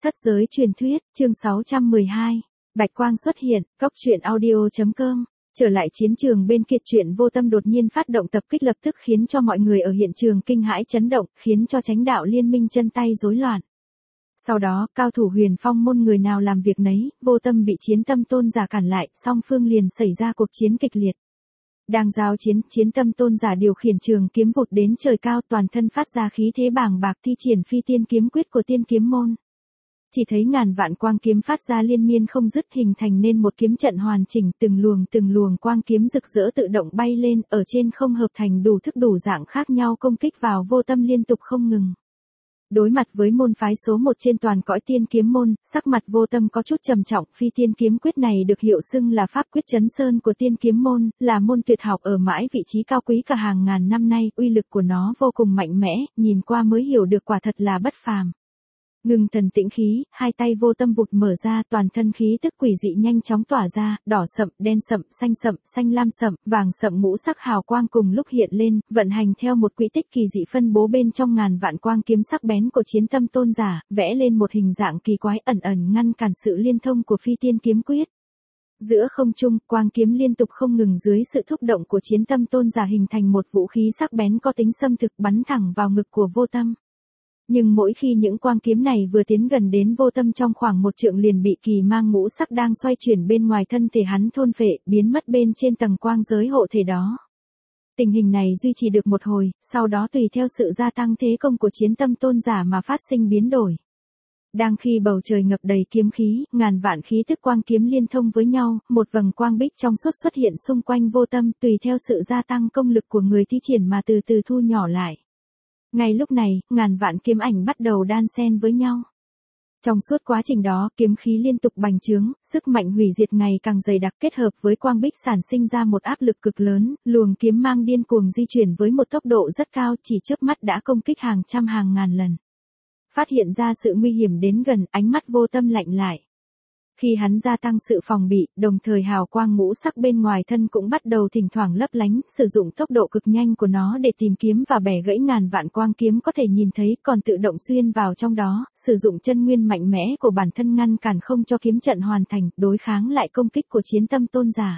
Thất giới truyền thuyết, chương 612. Bạch quang xuất hiện, cốc truyện audio.com. Trở lại chiến trường bên kia, Chuyện Vô Tâm đột nhiên phát động tập kích lập tức khiến cho mọi người ở hiện trường kinh hãi chấn động, khiến cho Chánh đạo liên minh chân tay rối loạn. Sau đó, cao thủ Huyền Phong môn người nào làm việc nấy, Vô Tâm bị Chiến Tâm Tôn giả cản lại, song phương liền xảy ra cuộc chiến kịch liệt. Đang giao chiến, Chiến Tâm Tôn giả điều khiển trường kiếm vụt đến trời cao, toàn thân phát ra khí thế bàng bạc thi triển phi tiên kiếm quyết của tiên kiếm môn. Chỉ thấy ngàn vạn quang kiếm phát ra liên miên không dứt, hình thành nên một kiếm trận hoàn chỉnh, từng luồng quang kiếm rực rỡ tự động bay lên, ở trên không hợp thành đủ thức đủ dạng khác nhau công kích vào Vô Tâm liên tục không ngừng. Đối mặt với môn phái số 1 trên toàn cõi tiên kiếm môn, sắc mặt Vô Tâm có chút trầm trọng. Phi tiên kiếm quyết này được hiệu xưng là pháp quyết chấn sơn của tiên kiếm môn, là môn tuyệt học ở mãi vị trí cao quý cả hàng ngàn năm nay, uy lực của nó vô cùng mạnh mẽ, nhìn qua mới hiểu được quả thật là bất phàm. Ngưng thần tĩnh khí, hai tay Vô Tâm vụt mở ra, toàn thân khí tức quỷ dị nhanh chóng tỏa ra, đỏ sậm, đen sậm, xanh lam sậm, vàng sậm ngũ sắc hào quang cùng lúc hiện lên, vận hành theo một quỹ tích kỳ dị phân bố bên trong ngàn vạn quang kiếm sắc bén của Chiến Tâm Tôn giả, vẽ lên một hình dạng kỳ quái ẩn ngăn cản sự liên thông của phi tiên kiếm quyết. Giữa không trung, quang kiếm liên tục không ngừng dưới sự thúc động của Chiến Tâm Tôn giả hình thành một vũ khí sắc bén có tính xâm thực bắn thẳng vào ngực của Vô Tâm. Nhưng mỗi khi những quang kiếm này vừa tiến gần đến Vô Tâm trong khoảng 1 trượng liền bị kỳ mang ngũ sắc đang xoay chuyển bên ngoài thân thể hắn thôn phệ, biến mất bên trên tầng quang giới hộ thể đó. Tình hình này duy trì được một hồi, sau đó tùy theo sự gia tăng thế công của Chiến Tâm Tôn giả mà phát sinh biến đổi. Đang khi bầu trời ngập đầy kiếm khí, ngàn vạn khí tức quang kiếm liên thông với nhau, một vầng quang bích trong suốt xuất hiện xung quanh Vô Tâm, tùy theo sự gia tăng công lực của người thi triển mà từ từ thu nhỏ lại. Ngay lúc này, ngàn vạn kiếm ảnh bắt đầu đan xen với nhau. Trong suốt quá trình đó, kiếm khí liên tục bành trướng, sức mạnh hủy diệt ngày càng dày đặc kết hợp với quang bích sản sinh ra một áp lực cực lớn, luồng kiếm mang điên cuồng di chuyển với một tốc độ rất cao, chỉ chớp mắt đã công kích hàng trăm hàng ngàn lần. Phát hiện ra sự nguy hiểm đến gần, ánh mắt Vô Tâm lạnh lại. Khi hắn gia tăng sự phòng bị, đồng thời hào quang ngũ sắc bên ngoài thân cũng bắt đầu thỉnh thoảng lấp lánh, sử dụng tốc độ cực nhanh của nó để tìm kiếm và bẻ gãy ngàn vạn quang kiếm có thể nhìn thấy, còn tự động xuyên vào trong đó, sử dụng chân nguyên mạnh mẽ của bản thân ngăn cản không cho kiếm trận hoàn thành, đối kháng lại công kích của Chiến Tâm Tôn giả.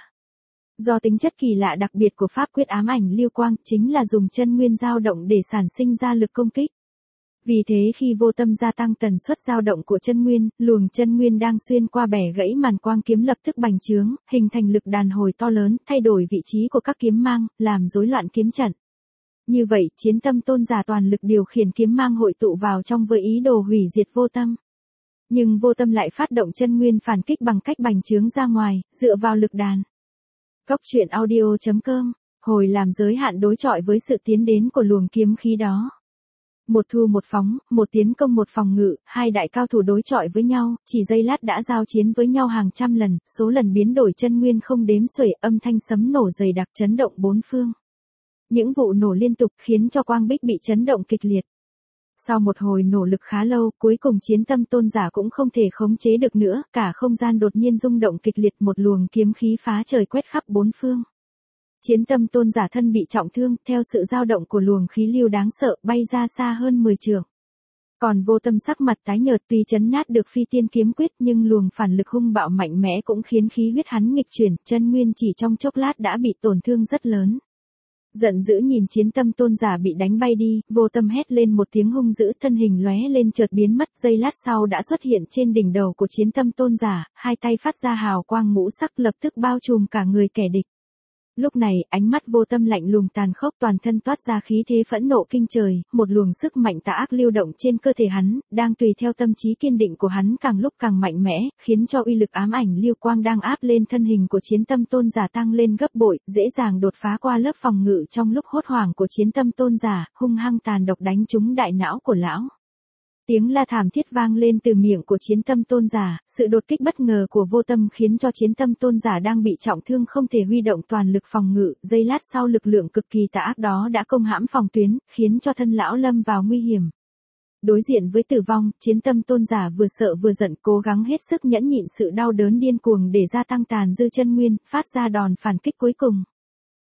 Do tính chất kỳ lạ đặc biệt của pháp quyết ám ảnh lưu quang, chính là dùng chân nguyên dao động để sản sinh ra lực công kích. Vì thế khi Vô Tâm gia tăng tần suất dao động của chân nguyên, luồng chân nguyên đang xuyên qua bẻ gãy màn quang kiếm lập tức bành trướng, hình thành lực đàn hồi to lớn, thay đổi vị trí của các kiếm mang, làm rối loạn kiếm trận. Như vậy, Chiến Tâm Tôn giả toàn lực điều khiển kiếm mang hội tụ vào trong với ý đồ hủy diệt Vô Tâm. Nhưng Vô Tâm lại phát động chân nguyên phản kích bằng cách bành trướng ra ngoài, dựa vào lực đàn. Cốc truyện audio.com, hồi làm giới hạn đối chọi với sự tiến đến của luồng kiếm khí đó. Một thu một phóng, một tiến công một phòng ngự, hai đại cao thủ đối chọi với nhau, chỉ giây lát đã giao chiến với nhau hàng trăm lần, số lần biến đổi chân nguyên không đếm xuể, âm thanh sấm nổ dày đặc chấn động bốn phương. Những vụ nổ liên tục khiến cho quang bích bị chấn động kịch liệt. Sau một hồi nổ lực khá lâu, cuối cùng Chiến Tâm Tôn giả cũng không thể khống chế được nữa, cả không gian đột nhiên rung động kịch liệt, một luồng kiếm khí phá trời quét khắp bốn phương. Chiến Tâm Tôn giả thân bị trọng thương, theo sự dao động của luồng khí lưu đáng sợ, bay ra xa hơn 10 trượng. Còn Vô Tâm sắc mặt tái nhợt, tuy chấn nát được phi tiên kiếm quyết nhưng luồng phản lực hung bạo mạnh mẽ cũng khiến khí huyết hắn nghịch chuyển, chân nguyên chỉ trong chốc lát đã bị tổn thương rất lớn. Giận dữ nhìn Chiến Tâm Tôn giả bị đánh bay đi, Vô Tâm hét lên một tiếng hung dữ, thân hình lóe lên chợt biến mất, giây lát sau đã xuất hiện trên đỉnh đầu của Chiến Tâm Tôn giả, hai tay phát ra hào quang ngũ sắc lập tức bao trùm cả người kẻ địch. Lúc này, ánh mắt Vô Tâm lạnh lùng tàn khốc, toàn thân toát ra khí thế phẫn nộ kinh trời, một luồng sức mạnh tà ác lưu động trên cơ thể hắn, đang tùy theo tâm trí kiên định của hắn càng lúc càng mạnh mẽ, khiến cho uy lực ám ảnh lưu quang đang áp lên thân hình của Chiến Tâm Tôn giả tăng lên gấp bội, dễ dàng đột phá qua lớp phòng ngự trong lúc hốt hoảng của Chiến Tâm Tôn giả, hung hăng tàn độc đánh trúng đại não của lão. Tiếng la thảm thiết vang lên từ miệng của Chiến Tâm Tôn giả, sự đột kích bất ngờ của Vô Tâm khiến cho Chiến Tâm Tôn giả đang bị trọng thương không thể huy động toàn lực phòng ngự, giây lát sau lực lượng cực kỳ tà ác đó đã công hãm phòng tuyến, khiến cho thân lão lâm vào nguy hiểm. Đối diện với tử vong, Chiến Tâm Tôn giả vừa sợ vừa giận, cố gắng hết sức nhẫn nhịn sự đau đớn điên cuồng để gia tăng tàn dư chân nguyên, phát ra đòn phản kích cuối cùng.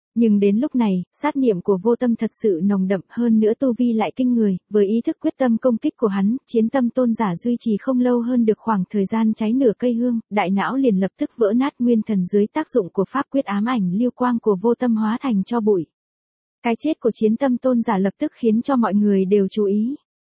Nhưng đến lúc này, sát niệm của vô tâm thật sự nồng đậm hơn nữa tu vi lại kinh người, với ý thức quyết tâm công kích của hắn, chiến tâm tôn giả duy trì không lâu hơn được khoảng thời gian cháy nửa cây hương, đại não liền lập tức vỡ nát, nguyên thần dưới tác dụng của pháp quyết ám ảnh lưu quang của vô tâm hóa thành tro bụi. Cái chết của chiến tâm tôn giả lập tức khiến cho mọi người đều chú ý.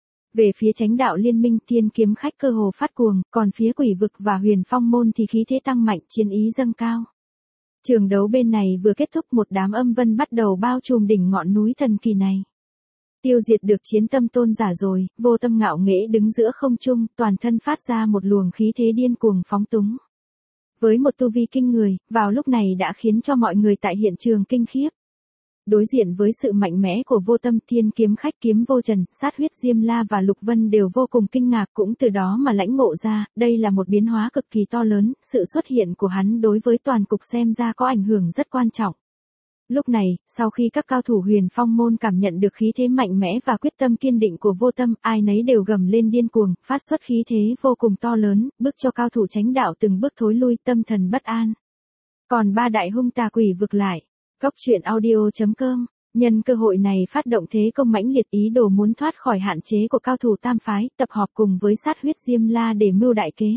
Về phía Chánh đạo liên minh, Thiên kiếm khách cơ hồ phát cuồng, còn phía quỷ vực và Huyền Phong môn thì khí thế tăng mạnh, chiến ý dâng cao. Trường đấu bên này vừa kết thúc, một đám âm vân bắt đầu bao trùm đỉnh ngọn núi thần kỳ này. Tiêu diệt được chiến tâm tôn giả rồi, vô tâm ngạo nghễ đứng giữa không trung, toàn thân phát ra một luồng khí thế điên cuồng phóng túng. Với một tu vi kinh người, vào lúc này đã khiến cho mọi người tại hiện trường kinh khiếp. Đối diện với sự mạnh mẽ của vô tâm, Thiên kiếm khách Kiếm Vô Trần, Sát Huyết Diêm La và Lục Vân đều vô cùng kinh ngạc, cũng từ đó mà lãnh ngộ ra, đây là một biến hóa cực kỳ to lớn, sự xuất hiện của hắn đối với toàn cục xem ra có ảnh hưởng rất quan trọng. Lúc này, sau khi các cao thủ Huyền Phong môn cảm nhận được khí thế mạnh mẽ và quyết tâm kiên định của vô tâm, ai nấy đều gầm lên điên cuồng, phát xuất khí thế vô cùng to lớn, bức cho cao thủ Chánh đạo từng bước thối lui, tâm thần bất an. Còn ba đại hung tà quỷ vực lại. Cốc truyện audio.com, nhân cơ hội này phát động thế công mãnh liệt, ý đồ muốn thoát khỏi hạn chế của cao thủ tam phái, tập họp cùng với Sát Huyết Diêm La để mưu đại kế.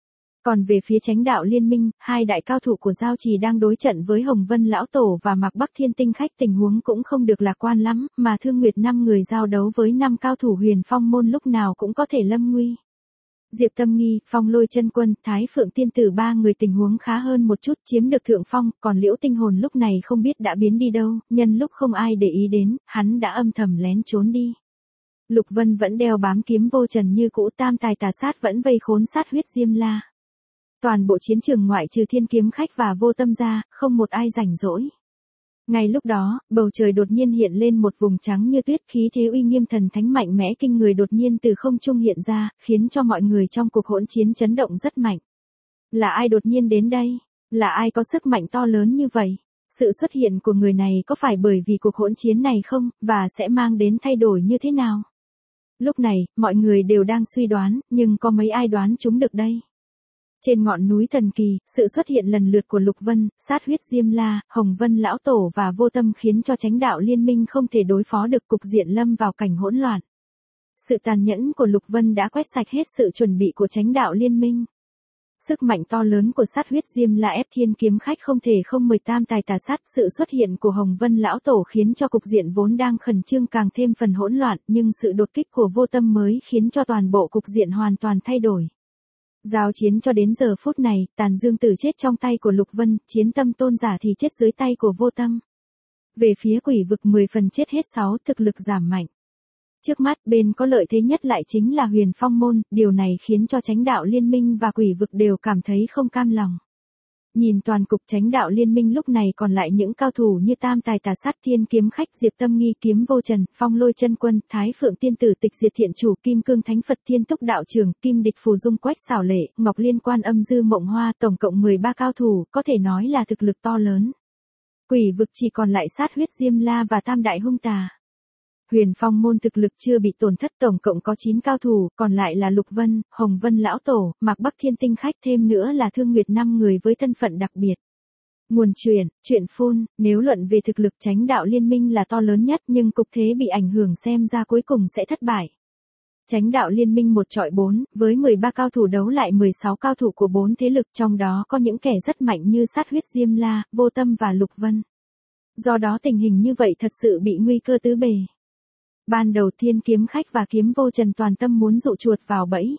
Còn về phía Chánh đạo liên minh, hai đại cao thủ của Giao Trì đang đối trận với Hồng Vân Lão Tổ và Mạc Bắc Thiên Tinh Khách, tình huống cũng không được lạc quan lắm, mà Thương Nguyệt 5 người giao đấu với 5 cao thủ Huyền Phong môn lúc nào cũng có thể lâm nguy. Diệp Tâm Nghi, Phong Lôi Chân Quân, Thái Phượng Tiên Tử ba người tình huống khá hơn một chút, chiếm được thượng phong, còn Liễu Tinh Hồn lúc này không biết đã biến đi đâu, nhân lúc không ai để ý đến, hắn đã âm thầm lén trốn đi. Lục Vân vẫn đeo bám Kiếm Vô Trần như cũ, tam tài tà sát vẫn vây khốn Sát Huyết Diêm La. Toàn bộ chiến trường ngoại trừ Thiên kiếm khách và vô tâm ra, không một ai rảnh rỗi. Ngay lúc đó, bầu trời đột nhiên hiện lên một vùng trắng như tuyết, khí thế uy nghiêm thần thánh mạnh mẽ kinh người đột nhiên từ không trung hiện ra, khiến cho mọi người trong cuộc hỗn chiến chấn động rất mạnh. Là ai đột nhiên đến đây? Là ai có sức mạnh to lớn như vậy? Sự xuất hiện của người này có phải bởi vì cuộc hỗn chiến này không, và sẽ mang đến thay đổi như thế nào? Lúc này, mọi người đều đang suy đoán, nhưng có mấy ai đoán chúng được đây? Trên ngọn núi thần kỳ, sự xuất hiện lần lượt của Lục Vân, Sát Huyết Diêm La, Hồng Vân Lão Tổ và vô tâm khiến cho Chánh đạo liên minh không thể đối phó được, cục diện lâm vào cảnh hỗn loạn. Sự tàn nhẫn của Lục Vân đã quét sạch hết sự chuẩn bị của Chánh đạo liên minh. Sức mạnh to lớn của Sát Huyết Diêm La ép Thiên kiếm khách không thể không 18 tài tà sát, sự xuất hiện của Hồng Vân Lão Tổ khiến cho cục diện vốn đang khẩn trương càng thêm phần hỗn loạn, nhưng sự đột kích của vô tâm mới khiến cho toàn bộ cục diện hoàn toàn thay đổi. Giao chiến cho đến giờ phút này, Tàn Dương Tử chết trong tay của Lục Vân, chiến tâm tôn giả thì chết dưới tay của vô tâm. Về phía quỷ vực 10 phần chết hết 6, thực lực giảm mạnh. Trước mắt, bên có lợi thế nhất lại chính là Huyền Phong môn, điều này khiến cho Chánh đạo liên minh và quỷ vực đều cảm thấy không cam lòng. Nhìn toàn cục Chánh đạo liên minh lúc này còn lại những cao thủ như tam tài tà sát, Thiên kiếm khách, Diệp Tâm Nghi, Kiếm Vô Trần, Phong Lôi Chân Quân, Thái Phượng Tiên Tử, Tịch Diệt Thiện Chủ, Kim Cương Thánh Phật, Thiên Túc Đạo Trường, Kim Địch Phù Dung, Quách Xảo Lệ, Ngọc Liên Quan Âm Dư Mộng Hoa, tổng cộng 13 cao thủ, có thể nói là thực lực to lớn. Quỷ vực chỉ còn lại Sát Huyết Diêm La và tam đại hung tà. Huyền Phong môn thực lực chưa bị tổn thất, tổng cộng có 9 cao thủ, còn lại là Lục Vân, Hồng Vân Lão Tổ, Mạc Bắc Thiên Tinh Khách, thêm nữa là Thương Nguyệt 5 người với thân phận đặc biệt. Nguồn truyện phun, nếu luận về thực lực Chánh đạo liên minh là to lớn nhất, nhưng cục thế bị ảnh hưởng xem ra cuối cùng sẽ thất bại. Chánh đạo liên minh 1 chọi 4, với 13 cao thủ đấu lại 16 cao thủ của 4 thế lực, trong đó có những kẻ rất mạnh như Sát Huyết Diêm La, Vô Tâm và Lục Vân. Do đó tình hình như vậy thật sự bị nguy cơ tứ bề. Ban đầu Thiên kiếm khách và Kiếm Vô Trần toàn tâm muốn dụ chuột vào bẫy.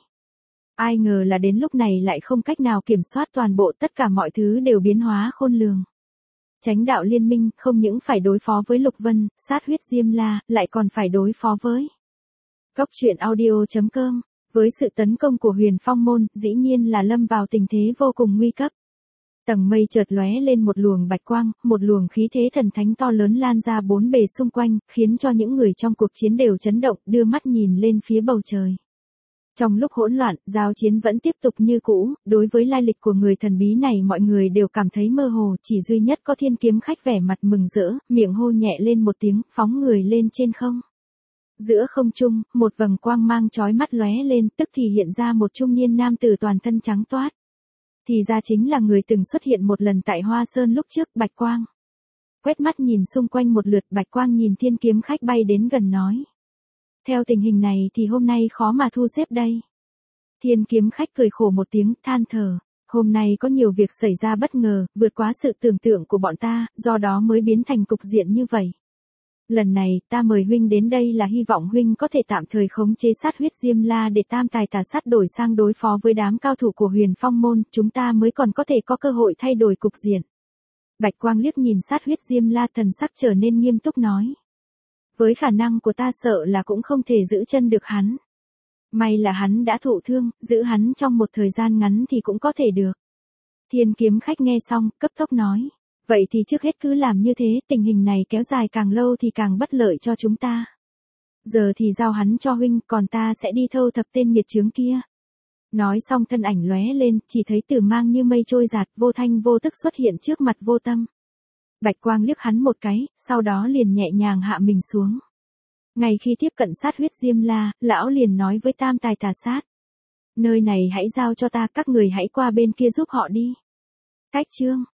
Ai ngờ là đến lúc này lại không cách nào kiểm soát toàn bộ, tất cả mọi thứ đều biến hóa khôn lường. Chánh đạo liên minh không những phải đối phó với Lục Vân, Sát Huyết Diêm La, lại còn phải đối phó với Cốc truyện audio.com. Với sự tấn công của Huyền Phong môn, dĩ nhiên là lâm vào tình thế vô cùng nguy cấp. Tầng mây chợt lóe lên một luồng bạch quang, một luồng khí thế thần thánh to lớn lan ra bốn bề xung quanh, khiến cho những người trong cuộc chiến đều chấn động, đưa mắt nhìn lên phía bầu trời. Trong lúc hỗn loạn, giao chiến vẫn tiếp tục như cũ, đối với lai lịch của người thần bí này mọi người đều cảm thấy mơ hồ, chỉ duy nhất có Thiên kiếm khách vẻ mặt mừng rỡ, miệng hô nhẹ lên một tiếng, phóng người lên trên không. Giữa không trung, một vầng quang mang chói mắt lóe lên, tức thì hiện ra một trung niên nam tử toàn thân trắng toát. Thì ra chính là người từng xuất hiện một lần tại Hoa Sơn lúc trước, Bạch Quang. quét mắt nhìn xung quanh một lượt, Bạch Quang nhìn Thiên Kiếm Khách bay đến gần nói. Theo tình hình này thì hôm nay khó mà thu xếp đây. Thiên Kiếm Khách cười khổ một tiếng, than thở. Hôm nay có nhiều việc xảy ra bất ngờ, vượt quá sự tưởng tượng của bọn ta, do đó mới biến thành cục diện như vậy. Lần này, ta mời huynh đến đây là hy vọng huynh có thể tạm thời khống chế sát huyết Diêm La để tam tài tà sát đổi sang đối phó với đám cao thủ của Huyền Phong môn, chúng ta mới còn có thể có cơ hội thay đổi cục diện. Bạch Quang liếc nhìn sát huyết Diêm La, thần sắc trở nên nghiêm túc nói. Với khả năng của ta sợ là cũng không thể giữ chân được hắn. May là hắn đã thụ thương, giữ hắn trong một thời gian ngắn thì cũng có thể được. Thiên Kiếm Khách nghe xong, cấp tốc nói. Vậy thì trước hết cứ làm như thế, tình hình này kéo dài càng lâu thì càng bất lợi cho chúng ta. Giờ thì giao hắn cho huynh, còn ta sẽ đi thâu thập tên nghiệt chướng kia. Nói xong thân ảnh lóe lên, chỉ thấy Tử Mang như mây trôi giạt, vô thanh vô tức xuất hiện trước mặt Vô Tâm. Bạch Quang liếc hắn một cái, sau đó liền nhẹ nhàng hạ mình xuống. Ngay khi tiếp cận sát huyết Diêm La, lão liền nói với tam tài tà sát. Nơi này hãy giao cho ta, các người hãy qua bên kia giúp họ đi. Cách chương